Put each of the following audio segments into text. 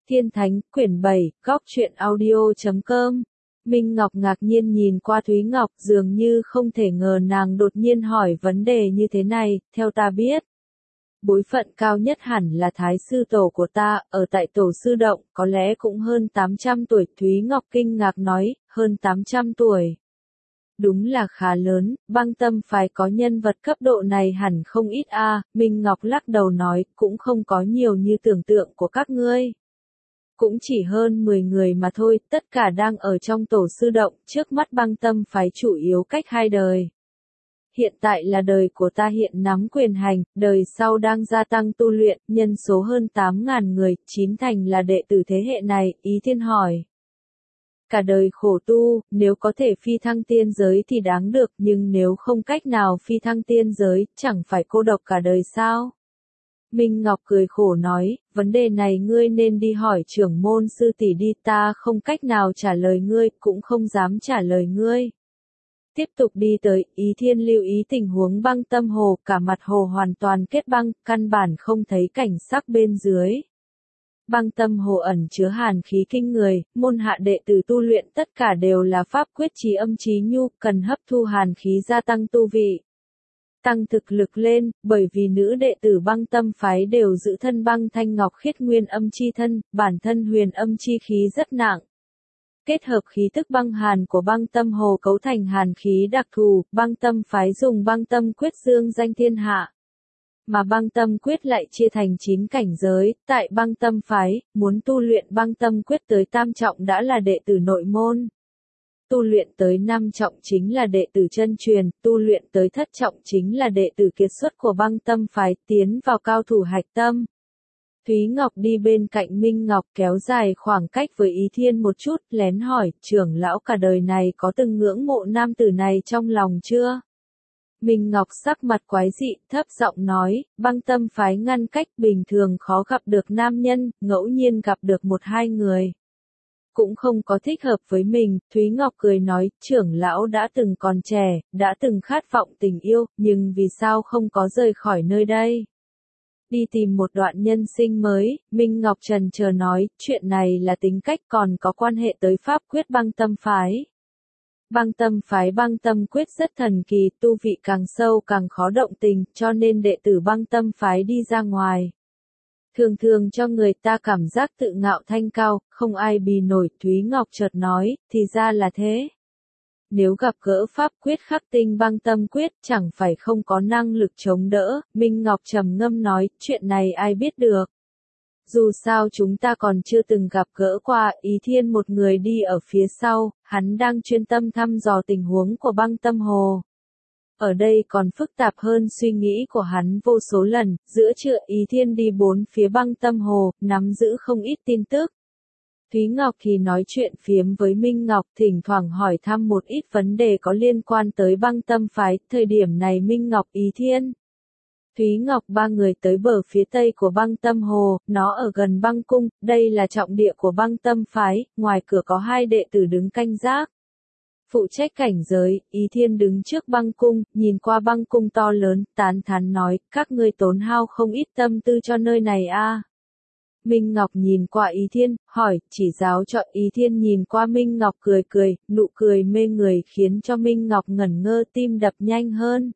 Thiên Thánh, quyển 7, góc truyện audio.com. Minh Ngọc ngạc nhiên nhìn qua Thúy Ngọc, dường như không thể ngờ nàng đột nhiên hỏi vấn đề như thế này. Theo ta biết, bối phận cao nhất hẳn là Thái sư tổ của ta, ở tại tổ sư động, có lẽ cũng hơn 800 tuổi. Thúy Ngọc kinh ngạc nói, hơn 800 tuổi. Đúng là khá lớn, Băng Tâm phái có nhân vật cấp độ này hẳn không ít a. Minh Ngọc lắc đầu nói, cũng không có nhiều như tưởng tượng của các ngươi. Cũng chỉ hơn 10 người mà thôi, tất cả đang ở trong tổ sư động, trước mắt Băng Tâm phái chủ yếu cách hai đời. Hiện tại là đời của ta hiện nắm quyền hành, đời sau đang gia tăng tu luyện, nhân số hơn 8.000 người, 9 thành là đệ tử thế hệ này. Ý Thiên hỏi. Cả đời khổ tu, nếu có thể phi thăng tiên giới thì đáng được, nhưng nếu không cách nào phi thăng tiên giới, chẳng phải cô độc cả đời sao? Minh Ngọc cười khổ nói, vấn đề này ngươi nên đi hỏi trưởng môn sư tỷ đi, ta không cách nào trả lời ngươi, cũng không dám trả lời ngươi. Tiếp tục đi tới, Ý Thiên lưu ý tình huống Băng Tâm hồ, cả mặt hồ hoàn toàn kết băng, căn bản không thấy cảnh sắc bên dưới. Băng Tâm hồ ẩn chứa hàn khí kinh người, môn hạ đệ tử tu luyện tất cả đều là pháp quyết trí âm trí nhu, cần hấp thu hàn khí gia tăng tu vị. Tăng thực lực lên, bởi vì nữ đệ tử Băng Tâm phái đều giữ thân băng thanh ngọc khiết nguyên âm chi thân, bản thân huyền âm chi khí rất nặng. Kết hợp khí tức băng hàn của Băng Tâm hồ cấu thành hàn khí đặc thù, Băng Tâm phái dùng Băng Tâm quyết dương danh thiên hạ. Mà Băng Tâm quyết lại chia thành 9 cảnh giới, tại Băng Tâm phái, muốn tu luyện Băng Tâm quyết tới tam trọng đã là đệ tử nội môn. Tu luyện tới 5 trọng chính là đệ tử chân truyền, tu luyện tới thất trọng chính là đệ tử kiệt xuất của Băng Tâm phái, tiến vào cao thủ hạch tâm. Thúy Ngọc đi bên cạnh Minh Ngọc kéo dài khoảng cách với Ý Thiên một chút, lén hỏi, trưởng lão cả đời này có từng ngưỡng mộ nam tử này trong lòng chưa? Minh Ngọc sắc mặt quái dị, thấp giọng nói, Băng Tâm phái ngăn cách bình thường khó gặp được nam nhân, ngẫu nhiên gặp được 1-2 người. Cũng không có thích hợp với mình. Thúy Ngọc cười nói, trưởng lão đã từng còn trẻ, đã từng khát vọng tình yêu, nhưng vì sao không có rời khỏi nơi đây? Đi tìm một đoạn nhân sinh mới. Minh Ngọc trần chờ nói, chuyện này là tính cách, còn có quan hệ tới pháp quyết Băng Tâm phái. Băng Tâm phái Băng Tâm quyết rất thần kỳ, tu vị càng sâu càng khó động tình, cho nên đệ tử Băng Tâm phái đi ra ngoài. Thường thường cho người ta cảm giác tự ngạo thanh cao, không ai bì nổi. Thúy Ngọc chợt nói, thì ra là thế. Nếu gặp gỡ pháp quyết khắc tinh Băng Tâm quyết, chẳng phải không có năng lực chống đỡ. Minh Ngọc trầm ngâm nói, chuyện này ai biết được. Dù sao chúng ta còn chưa từng gặp gỡ qua. Ý Thiên một người đi ở phía sau, hắn đang chuyên tâm thăm dò tình huống của Băng Tâm hồ. Ở đây còn phức tạp hơn suy nghĩ của hắn vô số lần. Giữa trưa Ý Thiên đi bốn phía Băng Tâm hồ, nắm giữ không ít tin tức. Thúy Ngọc thì nói chuyện phiếm với Minh Ngọc, thỉnh thoảng hỏi thăm một ít vấn đề có liên quan tới Băng Tâm phái. Thời điểm này Minh Ngọc, Ý Thiên, Thúy Ngọc ba người tới bờ phía tây của Băng Tâm hồ, nó ở gần băng cung, đây là trọng địa của Băng Tâm phái, ngoài cửa có 2 đệ tử đứng canh gác. Phụ trách cảnh giới. Ý Thiên đứng trước băng cung, nhìn qua băng cung to lớn, tán thán nói, các ngươi tốn hao không ít tâm tư cho nơi này a. Minh Ngọc nhìn qua Ý Thiên, hỏi, chỉ giáo cho. Ý Thiên nhìn qua Minh Ngọc cười cười, nụ cười mê người khiến cho Minh Ngọc ngẩn ngơ, tim đập nhanh hơn.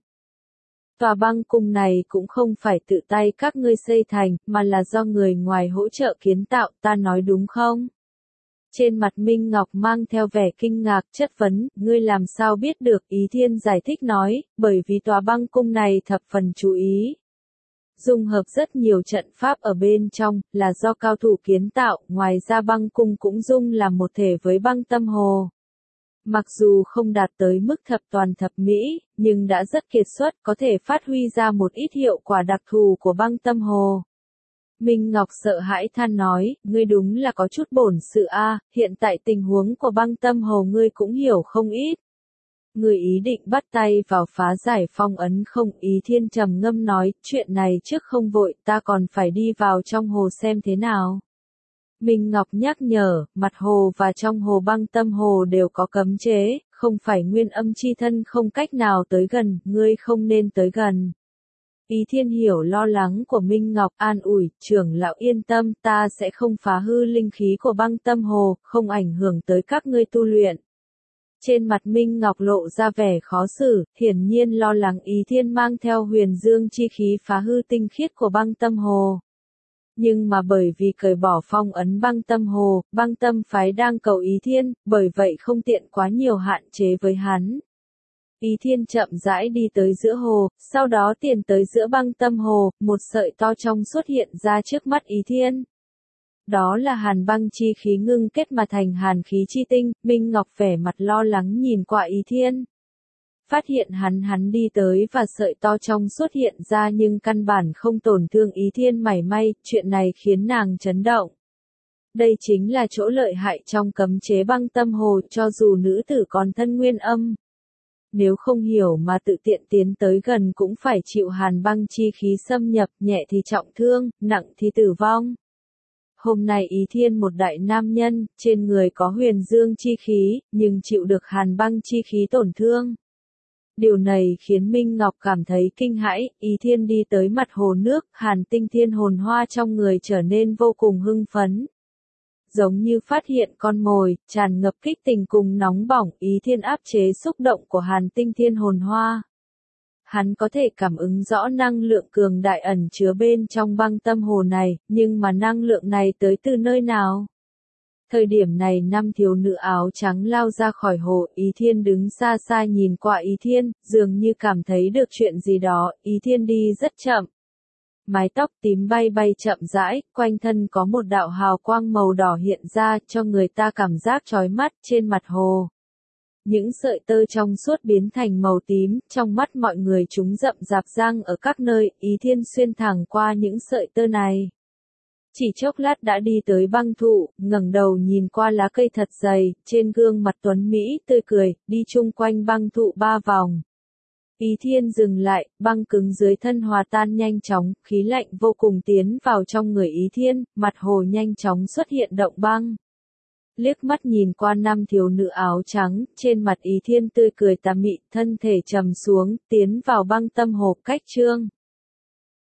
Tòa băng cung này cũng không phải tự tay các ngươi xây thành, mà là do người ngoài hỗ trợ kiến tạo, ta nói đúng không? Trên mặt Minh Ngọc mang theo vẻ kinh ngạc, chất vấn, ngươi làm sao biết được? Ý Thiên giải thích nói, bởi vì tòa băng cung này thập phần chú ý. Dung hợp rất nhiều trận pháp ở bên trong, là do cao thủ kiến tạo, ngoài ra băng cung cũng dung là một thể với Băng Tâm hồ. Mặc dù không đạt tới mức thập toàn thập mỹ, nhưng đã rất kiệt xuất, có thể phát huy ra một ít hiệu quả đặc thù của Băng Tâm hồ. Minh Ngọc sợ hãi than nói, ngươi đúng là có chút bổn sự a, hiện tại tình huống của Băng Tâm hồ ngươi cũng hiểu không ít. Ngươi ý định bắt tay vào phá giải phong ấn không? Ý Thiên trầm ngâm nói, chuyện này trước không vội, ta còn phải đi vào trong hồ xem thế nào. Minh Ngọc nhắc nhở, mặt hồ và trong hồ Băng Tâm hồ đều có cấm chế, không phải nguyên âm chi thân không cách nào tới gần, ngươi không nên tới gần. Ý Thiên hiểu lo lắng của Minh Ngọc, an ủi, trưởng lão yên tâm, ta sẽ không phá hư linh khí của băng tâm hồ, không ảnh hưởng tới các ngươi tu luyện. Trên mặt Minh Ngọc lộ ra vẻ khó xử, hiển nhiên lo lắng Ý Thiên mang theo huyền dương chi khí phá hư tinh khiết của băng tâm hồ. Nhưng mà bởi vì cởi bỏ phong ấn băng tâm hồ, băng tâm phái đang cầu Ý Thiên, bởi vậy không tiện quá nhiều hạn chế với hắn. Ý Thiên chậm rãi đi tới giữa hồ, sau đó tiến tới giữa băng tâm hồ, một sợi to trong xuất hiện ra trước mắt Ý Thiên. Đó là hàn băng chi khí ngưng kết mà thành hàn khí chi tinh, Minh Ngọc vẻ mặt lo lắng nhìn qua Ý Thiên. Phát hiện hắn đi tới và sợi to trong xuất hiện ra nhưng căn bản không tổn thương Ý Thiên mảy may, chuyện này khiến nàng chấn động. Đây chính là chỗ lợi hại trong cấm chế băng tâm hồ cho dù nữ tử còn thân nguyên âm. Nếu không hiểu mà tự tiện tiến tới gần cũng phải chịu hàn băng chi khí xâm nhập, nhẹ thì trọng thương, nặng thì tử vong. Hôm nay Ý Thiên một đại nam nhân, trên người có huyền dương chi khí, nhưng chịu được hàn băng chi khí tổn thương. Điều này khiến Minh Ngọc cảm thấy kinh hãi, Ý Thiên đi tới mặt hồ nước, hàn tinh thiên hồn hoa trong người trở nên vô cùng hưng phấn. Giống như phát hiện con mồi, tràn ngập kích tình cùng nóng bỏng, Ý Thiên áp chế xúc động của hàn tinh thiên hồn hoa. Hắn có thể cảm ứng rõ năng lượng cường đại ẩn chứa bên trong băng tâm hồ này, nhưng mà năng lượng này tới từ nơi nào? Thời điểm này năm thiếu nữ áo trắng lao ra khỏi hồ, Ý Thiên đứng xa xa nhìn qua Ý Thiên, dường như cảm thấy được chuyện gì đó, Ý Thiên đi rất chậm. Mái tóc tím bay bay chậm rãi, quanh thân có một đạo hào quang màu đỏ hiện ra cho người ta cảm giác chói mắt trên mặt hồ. Những sợi tơ trong suốt biến thành màu tím, trong mắt mọi người chúng rậm rạp răng ở các nơi, Ý Thiên xuyên thẳng qua những sợi tơ này. Chỉ chốc lát đã đi tới băng thụ, ngẩng đầu nhìn qua lá cây thật dày, trên gương mặt tuấn Mỹ tươi cười, đi chung quanh băng thụ 3 vòng. Ý Thiên dừng lại, băng cứng dưới thân hòa tan nhanh chóng, khí lạnh vô cùng tiến vào trong người Ý Thiên, mặt hồ nhanh chóng xuất hiện động băng. Liếc mắt nhìn qua năm thiếu nữ áo trắng, trên mặt Ý Thiên tươi cười tà mị, thân thể trầm xuống, tiến vào băng tâm hồ cách trương.